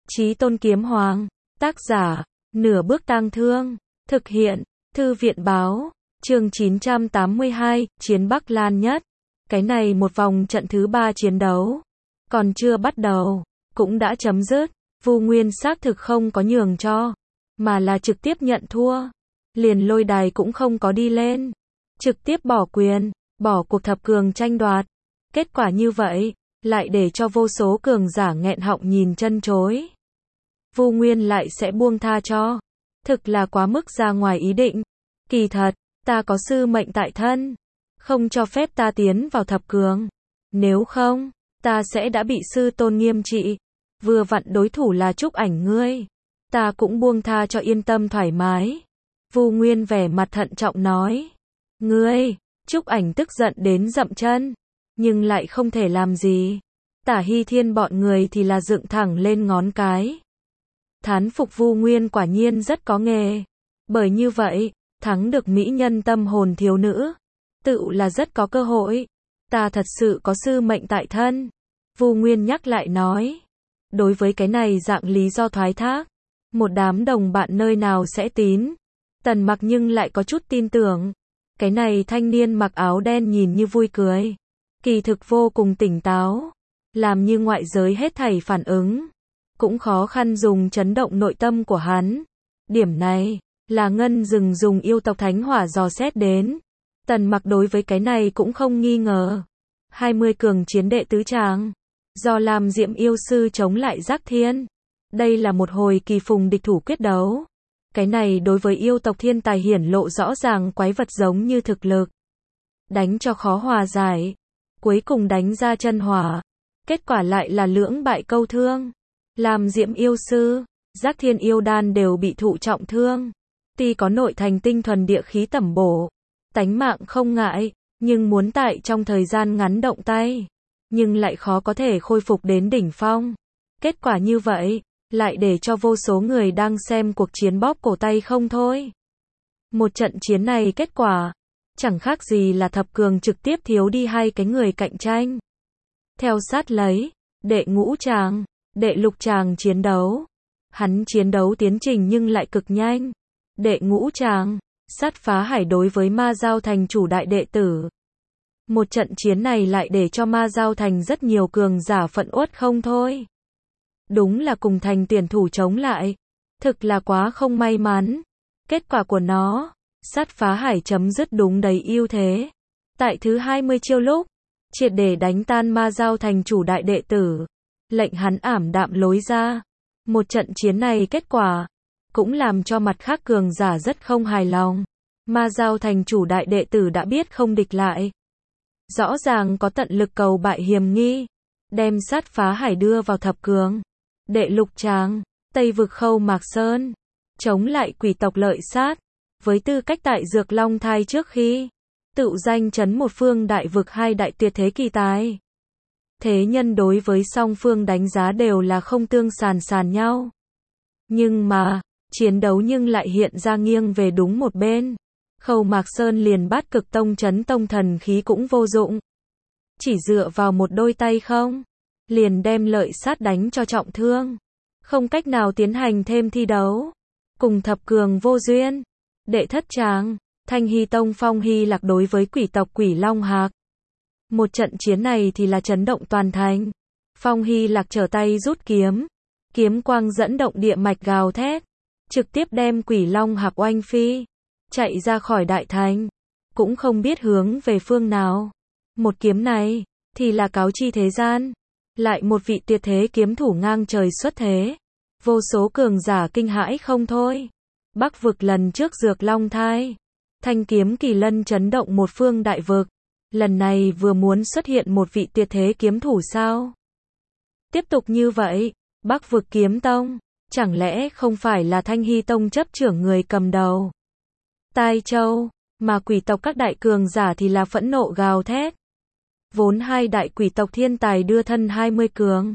Chí Tôn Kiếm Hoàng, tác giả, Nửa Bước Tang Thương, thực hiện, Thư viện báo, chương 982, Chiến Bắc Lan Nhất. Cái này một vòng trận thứ 3 chiến đấu, còn chưa bắt đầu, cũng đã chấm dứt. Vu Nguyên xác thực không có nhường cho, mà là trực tiếp nhận thua. Liền lôi đài cũng không có đi lên, trực tiếp bỏ quyền, bỏ cuộc thập cường tranh đoạt. Kết quả như vậy, lại để cho vô số cường giả nghẹn họng nhìn chân chối. Vu Nguyên lại sẽ buông tha cho, thực là quá mức ra ngoài ý định. Kỳ thật, ta có sư mệnh tại thân, không cho phép ta tiến vào thập cường. Nếu không, ta sẽ đã bị sư tôn nghiêm trị. Vừa vặn đối thủ là Trúc Ảnh ngươi, ta cũng buông tha cho yên tâm thoải mái. Vu Nguyên vẻ mặt thận trọng nói. Ngươi, Trúc Ảnh tức giận đến dậm chân, nhưng lại không thể làm gì. Tả Hy Thiên bọn người thì là dựng thẳng lên ngón cái. Thán phục Vu Nguyên quả nhiên rất có nghề. Bởi như vậy, thắng được mỹ nhân tâm hồn thiếu nữ, tự là rất có cơ hội. Ta thật sự có sư mệnh tại thân. Vu Nguyên nhắc lại nói. Đối với cái này dạng lý do thoái thác, một đám đồng bạn nơi nào sẽ tín. Tần Mặc nhưng lại có chút tin tưởng. Cái này thanh niên mặc áo đen nhìn như vui cười, kỳ thực vô cùng tỉnh táo, làm như ngoại giới hết thảy phản ứng cũng khó khăn dùng chấn động nội tâm của hắn. Điểm này là Ngân Dừng dùng yêu tộc thánh hỏa dò xét đến. Tần Mặc đối với cái này cũng không nghi ngờ. 20 cường chiến đệ tứ tràng, do Lam Diệm yêu sư chống lại Giác Thiên. Đây là một hồi kỳ phùng địch thủ quyết đấu. Cái này đối với yêu tộc thiên tài hiển lộ rõ ràng quái vật giống như thực lực. Đánh cho khó hòa giải, cuối cùng đánh ra chân hỏa. Kết quả lại là lưỡng bại câu thương. Lam Diệm yêu sư, Giác Thiên yêu đan đều bị thụ trọng thương. Tuy có nội thành tinh thuần địa khí tẩm bổ, tánh mạng không ngại, nhưng muốn tại trong thời gian ngắn động tay, nhưng lại khó có thể khôi phục đến đỉnh phong. Kết quả như vậy, lại để cho vô số người đang xem cuộc chiến bóp cổ tay không thôi. Một trận chiến này kết quả, chẳng khác gì là thập cường trực tiếp thiếu đi hai cái người cạnh tranh. Theo sát lấy, đệ ngũ tràng, đệ lục tràng chiến đấu. Hắn chiến đấu tiến trình nhưng lại cực nhanh. Đệ ngũ tràng, sát phá hải đối với Ma Giao Thành chủ đại đệ tử. Một trận chiến này lại để cho Ma Giao Thành rất nhiều cường giả phẫn uất không thôi. Đúng là cùng thành tuyển thủ chống lại. Thực là quá không may mắn. Kết quả của nó, sát phá hải chấm dứt đúng đầy ưu thế. Tại thứ 20 chiêu lúc, triệt để đánh tan Ma Giao Thành chủ đại đệ tử, lệnh hắn ảm đạm lối ra. Một trận chiến này kết quả, cũng làm cho mặt khác cường giả rất không hài lòng. Ma Giao Thành chủ đại đệ tử đã biết không địch lại. Rõ ràng có tận lực cầu bại hiềm nghi, đem sát phá hải đưa vào thập cường. Đệ lục tràng, Tây vực Khâu Mạc Sơn, chống lại quỷ tộc Lợi Sát, với tư cách tại Dược Long Thai trước khi tự danh chấn một phương đại vực hai đại tuyệt thế kỳ tài. Thế nhân đối với song phương đánh giá đều là không tương sàn nhau. Nhưng mà, chiến đấu nhưng lại hiện ra nghiêng về đúng một bên. Khâu Mạc Sơn liền Bát Cực Tông chấn tông thần khí cũng vô dụng. Chỉ dựa vào một đôi tay không, liền đem Lợi Sát đánh cho trọng thương. Không cách nào tiến hành thêm thi đấu. Cùng thập cường vô duyên. Đệ thất tràng, Thanh Hy Tông Phong Hy Lạc đối với quỷ tộc Quỷ Long Hạc. Một trận chiến này thì là chấn động toàn thành. Phong Hy Lạc trở tay rút kiếm. Kiếm quang dẫn động địa mạch gào thét. Trực tiếp đem Quỷ Long Hạc oanh phi. Chạy ra khỏi đại thành. Cũng không biết hướng về phương nào. Một kiếm này, thì là cáo chi thế gian. Lại một vị tuyệt thế kiếm thủ ngang trời xuất thế. Vô số cường giả kinh hãi không thôi. Bắc vực lần trước Dược Long Thai, thanh kiếm kỳ lân chấn động một phương đại vực. Lần này vừa muốn xuất hiện một vị tuyệt thế kiếm thủ sao? Tiếp tục như vậy, Bắc vực kiếm tông, chẳng lẽ không phải là Thanh Hy Tông chấp trưởng người cầm đầu? Tai Châu, mà quỷ tộc các đại cường giả thì là phẫn nộ gào thét. Vốn hai đại quỷ tộc thiên tài đưa thân 20 cường,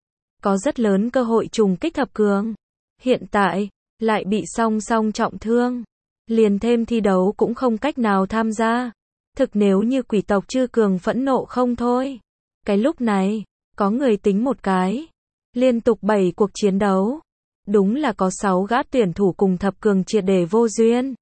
có rất lớn cơ hội trùng kích thập cường. Hiện tại, lại bị song song trọng thương. Liền thêm thi đấu cũng không cách nào tham gia. Thực nếu như quỷ tộc chư cường phẫn nộ không thôi. Cái lúc này, có người tính một cái. Liên tục 7 cuộc chiến đấu. Đúng là có 6 gã tuyển thủ cùng thập cường triệt để vô duyên.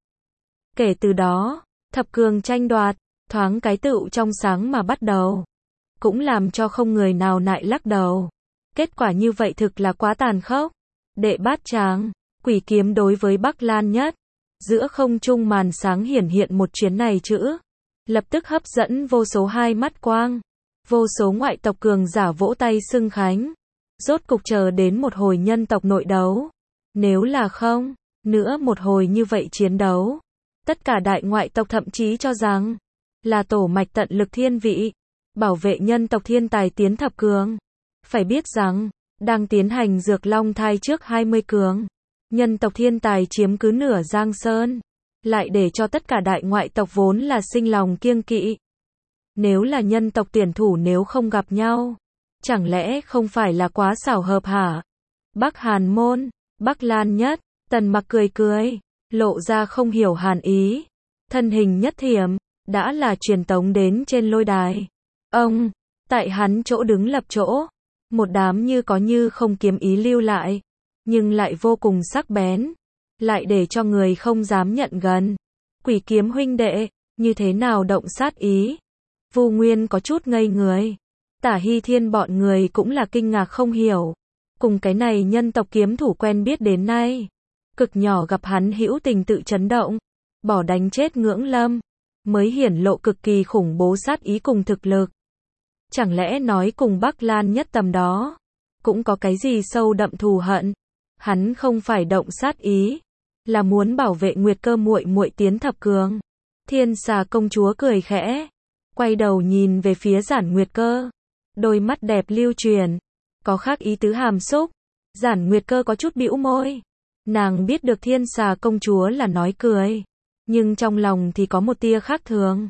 Kể từ đó, thập cường tranh đoạt, thoáng cái tựu trong sáng mà bắt đầu. Cũng làm cho không người nào nại lắc đầu. Kết quả như vậy thực là quá tàn khốc. Đệ bát tràng, quỷ kiếm đối với Bắc Lan Nhất. Giữa không trung màn sáng hiển hiện một chuyến này chữ. Lập tức hấp dẫn vô số hai mắt quang. Vô số ngoại tộc cường giả vỗ tay xưng khánh. Rốt cục chờ đến một hồi nhân tộc nội đấu. Nếu là không, nữa một hồi như vậy chiến đấu. Tất cả đại ngoại tộc thậm chí cho rằng, là tổ mạch tận lực thiên vị. Bảo vệ nhân tộc thiên tài tiến thập cường. Phải biết rằng, đang tiến hành dược long thai trước 20 cường. Nhân tộc thiên tài chiếm cứ nửa Giang Sơn. Lại để cho tất cả đại ngoại tộc vốn là sinh lòng kiêng kỵ. Nếu là nhân tộc tuyển thủ nếu không gặp nhau. Chẳng lẽ không phải là quá xảo hợp hả? Bắc Hàn Môn, Bắc Lan Nhất, Tần Mặc cười cười, lộ ra không hiểu hàn ý. Thân hình nhất thiểm, đã là truyền tống đến trên lôi đài. Ông, tại hắn chỗ đứng lập chỗ, một đám như có như không kiếm ý lưu lại, nhưng lại vô cùng sắc bén, lại để cho người không dám nhận gần. Quỷ kiếm huynh đệ, như thế nào động sát ý? Vu Nguyên có chút ngây người. Tả Hy Thiên bọn người cũng là kinh ngạc không hiểu. Cùng cái này nhân tộc kiếm thủ quen biết đến nay. Cực nhỏ gặp hắn hữu tình tự chấn động. Bỏ đánh chết Ngưỡng Lâm. Mới hiển lộ cực kỳ khủng bố sát ý cùng thực lực. Chẳng lẽ nói cùng Bắc Lan Nhất tầm đó. Cũng có cái gì sâu đậm thù hận. Hắn không phải động sát ý. Là muốn bảo vệ Nguyệt Cơ muội muội tiến thập cường. Thiên Xà công chúa cười khẽ. Quay đầu nhìn về phía Giản Nguyệt Cơ. Đôi mắt đẹp lưu truyền. Có khác ý tứ hàm xúc. Giản Nguyệt Cơ có chút bĩu môi. Nàng biết được Thiên Xà công chúa là nói cười. Nhưng trong lòng thì có một tia khác thường.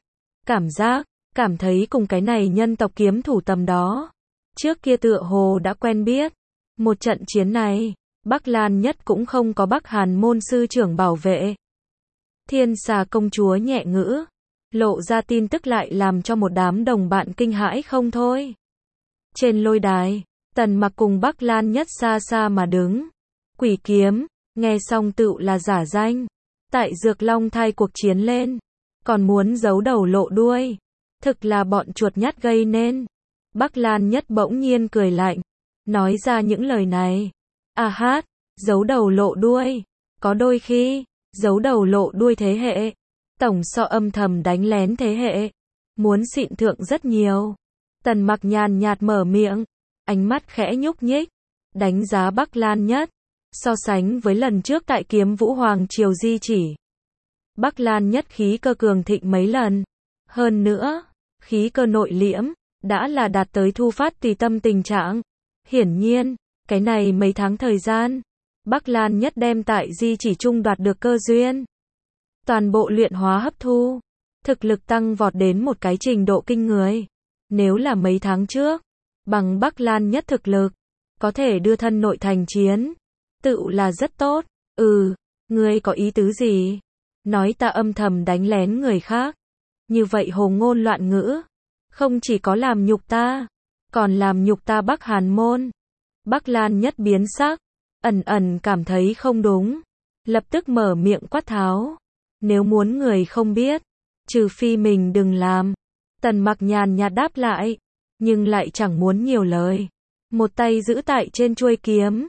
Cảm thấy cùng cái này nhân tộc kiếm thủ tầm đó. Trước kia tựa hồ đã quen biết. Một trận chiến này, Bắc Lan Nhất cũng không có Bắc Hàn Môn sư trưởng bảo vệ. Thiên Xà công chúa nhẹ ngữ. Lộ ra tin tức lại làm cho một đám đồng bạn kinh hãi không thôi. Trên lôi đài, Tần Mặc cùng Bắc Lan Nhất xa xa mà đứng. Quỷ kiếm, nghe xong tựu là giả danh. Tại Dược Long thai cuộc chiến lên. Còn muốn giấu đầu lộ đuôi. Thực là bọn chuột nhắt gây nên. Bắc Lan Nhất bỗng nhiên cười lạnh. Nói ra những lời này. À hát, giấu đầu lộ đuôi. Có đôi khi, giấu đầu lộ đuôi thế hệ. Tổng so âm thầm đánh lén thế hệ. Muốn xịn thượng rất nhiều. Tần Mặc nhàn nhạt mở miệng. Ánh mắt khẽ nhúc nhích. Đánh giá Bắc Lan Nhất. So sánh với lần trước tại Kiếm Vũ Hoàng Triều di chỉ. Bắc Lan Nhất khí cơ cường thịnh mấy lần. Hơn nữa, khí cơ nội liễm. Đã là đạt tới thu phát tùy tâm tình trạng. Hiển nhiên, cái này mấy tháng thời gian. Bắc Lan Nhất đem tại di chỉ trung đoạt được cơ duyên. Toàn bộ luyện hóa hấp thu. Thực lực tăng vọt đến một cái trình độ kinh người. Nếu là mấy tháng trước, bằng Bắc Lan Nhất thực lực, có thể đưa thân nội thành chiến. Tự là rất tốt. Ngươi có ý tứ gì? Nói ta âm thầm đánh lén người khác. Như vậy hồ ngôn loạn ngữ. Không chỉ có làm nhục ta, còn làm nhục ta Bắc Hàn Môn. Bắc Lan Nhất biến sắc. Ẩn cảm thấy không đúng. Lập tức mở miệng quát tháo. Nếu muốn người không biết, trừ phi mình đừng làm. Tần Mặc nhàn nhạt đáp lại, nhưng lại chẳng muốn nhiều lời. Một tay giữ tại trên chuôi kiếm.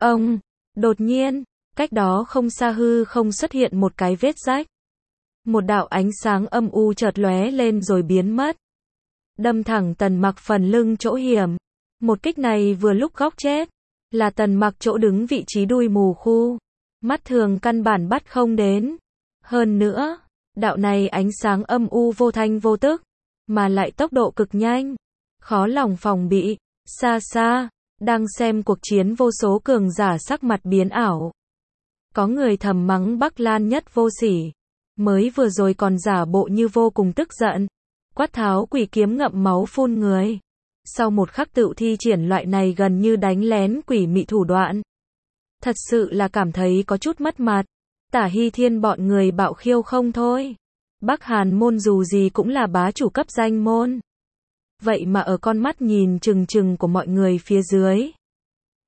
Đột nhiên, cách đó không xa hư không xuất hiện một cái vết rách. Một đạo ánh sáng âm u chợt lóe lên rồi biến mất. Đâm thẳng Tần Mặc phần lưng chỗ hiểm. Một kích này vừa lúc góc chết. Là Tần Mặc chỗ đứng vị trí đuôi mù khu. Mắt thường căn bản bắt không đến. Hơn nữa, đạo này ánh sáng âm u vô thanh vô tức. Mà lại tốc độ cực nhanh. Khó lòng phòng bị. Xa xa, đang xem cuộc chiến vô số cường giả sắc mặt biến ảo. Có người thầm mắng Bắc Lan Nhất vô sỉ. Mới vừa rồi còn giả bộ như vô cùng tức giận. Quát tháo quỷ kiếm ngậm máu phun người. Sau một khắc tự thi triển loại này gần như đánh lén quỷ mị thủ đoạn. Thật sự là cảm thấy có chút mất mặt. Tả Hy Thiên bọn người bạo khiêu không thôi. Bắc Hàn Môn dù gì cũng là bá chủ cấp danh môn. Vậy mà ở con mắt nhìn chừng chừng của mọi người phía dưới.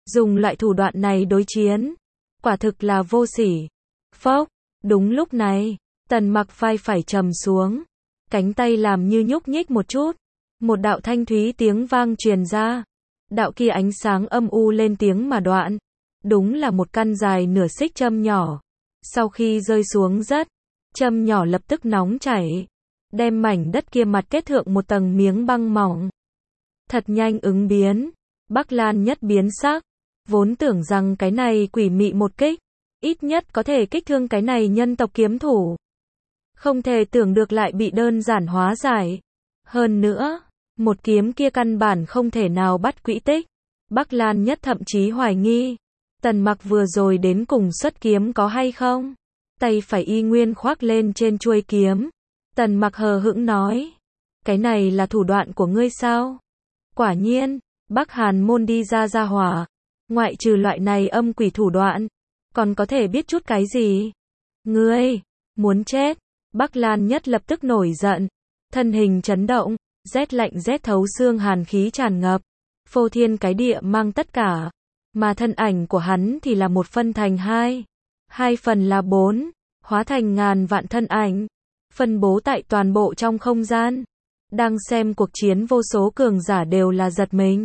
Dùng loại thủ đoạn này đối chiến, quả thực là vô sỉ. Phốc, đúng lúc này, Tần Mặc vai phải trầm xuống, cánh tay làm như nhúc nhích một chút, một đạo thanh thúy tiếng vang truyền ra. Đạo kia ánh sáng âm u lên tiếng mà đoạn, đúng là một căn dài nửa xích châm nhỏ. Sau khi rơi xuống đất, châm nhỏ lập tức nóng chảy, đem mảnh đất kia mặt kết thượng một tầng miếng băng mỏng. Thật nhanh ứng biến, Bắc Lan Nhất biến sắc, vốn tưởng rằng cái này quỷ mị một kích, ít nhất có thể kích thương cái này nhân tộc kiếm thủ. Không thể tưởng được lại bị đơn giản hóa giải. Hơn nữa, một kiếm kia căn bản không thể nào bắt quỹ tích. Bắc Lan Nhất thậm chí hoài nghi, Tần Mặc vừa rồi đến cùng xuất kiếm có hay không. Tay phải y nguyên khoác lên trên chuôi kiếm. Tần Mặc hờ hững nói, cái này là thủ đoạn của ngươi sao? Quả nhiên, Bắc Hàn môn đi ra hỏa, ngoại trừ loại này âm quỷ thủ đoạn, còn có thể biết chút cái gì? Ngươi, muốn chết. Bắc Lan Nhất lập tức nổi giận, thân hình chấn động, rét lạnh rét thấu xương hàn khí tràn ngập, phô thiên cái địa mang tất cả, mà thân ảnh của hắn thì là một phân thành hai, hai phần là bốn, hóa thành ngàn vạn thân ảnh, phân bố tại toàn bộ trong không gian. Đang xem cuộc chiến vô số cường giả đều là giật mình.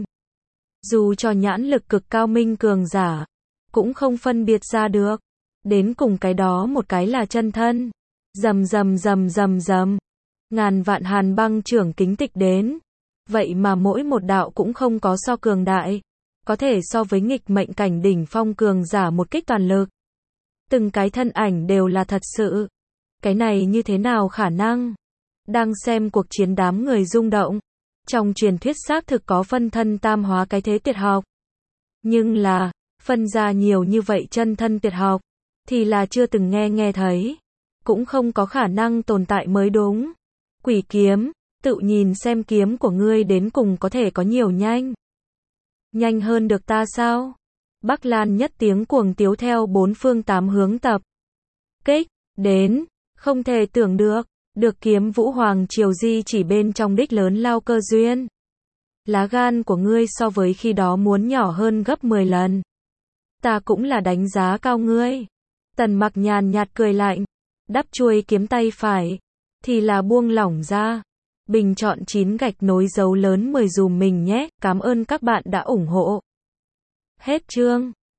Dù cho nhãn lực cực cao minh cường giả, cũng không phân biệt ra được. Đến cùng cái đó một cái là chân thân. Rầm rầm rầm rầm rầm. Ngàn vạn hàn băng trưởng kính tịch đến. Vậy mà mỗi một đạo cũng không có so cường đại. Có thể so với nghịch mệnh cảnh đỉnh phong cường giả một kích toàn lực. Từng cái thân ảnh đều là thật sự. Cái này như thế nào khả năng? Đang xem cuộc chiến đám người rung động. Trong truyền thuyết xác thực có phân thân tam hóa cái thế tuyệt học. Nhưng là, phân ra nhiều như vậy chân thân tuyệt học, thì là chưa từng nghe thấy. Cũng không có khả năng tồn tại mới đúng. Quỷ kiếm, tự nhìn xem kiếm của ngươi đến cùng có thể có nhiều nhanh. Nhanh hơn được ta sao? Bắc Lan Nhất tiếng cuồng tiếu theo bốn phương tám hướng tập kích đến, không thể tưởng được kiếm Vũ Hoàng Triều di chỉ bên trong đích lớn lao cơ duyên. Lá gan của ngươi so với khi đó muốn nhỏ hơn gấp 10 lần. Ta cũng là đánh giá cao ngươi. Tần Mặc nhàn nhạt cười lạnh, đắp chuôi kiếm tay phải, thì là buông lỏng ra. Bình chọn 9 gạch nối dấu lớn 10 dùm mình nhé, cảm ơn các bạn đã ủng hộ. Hết chương.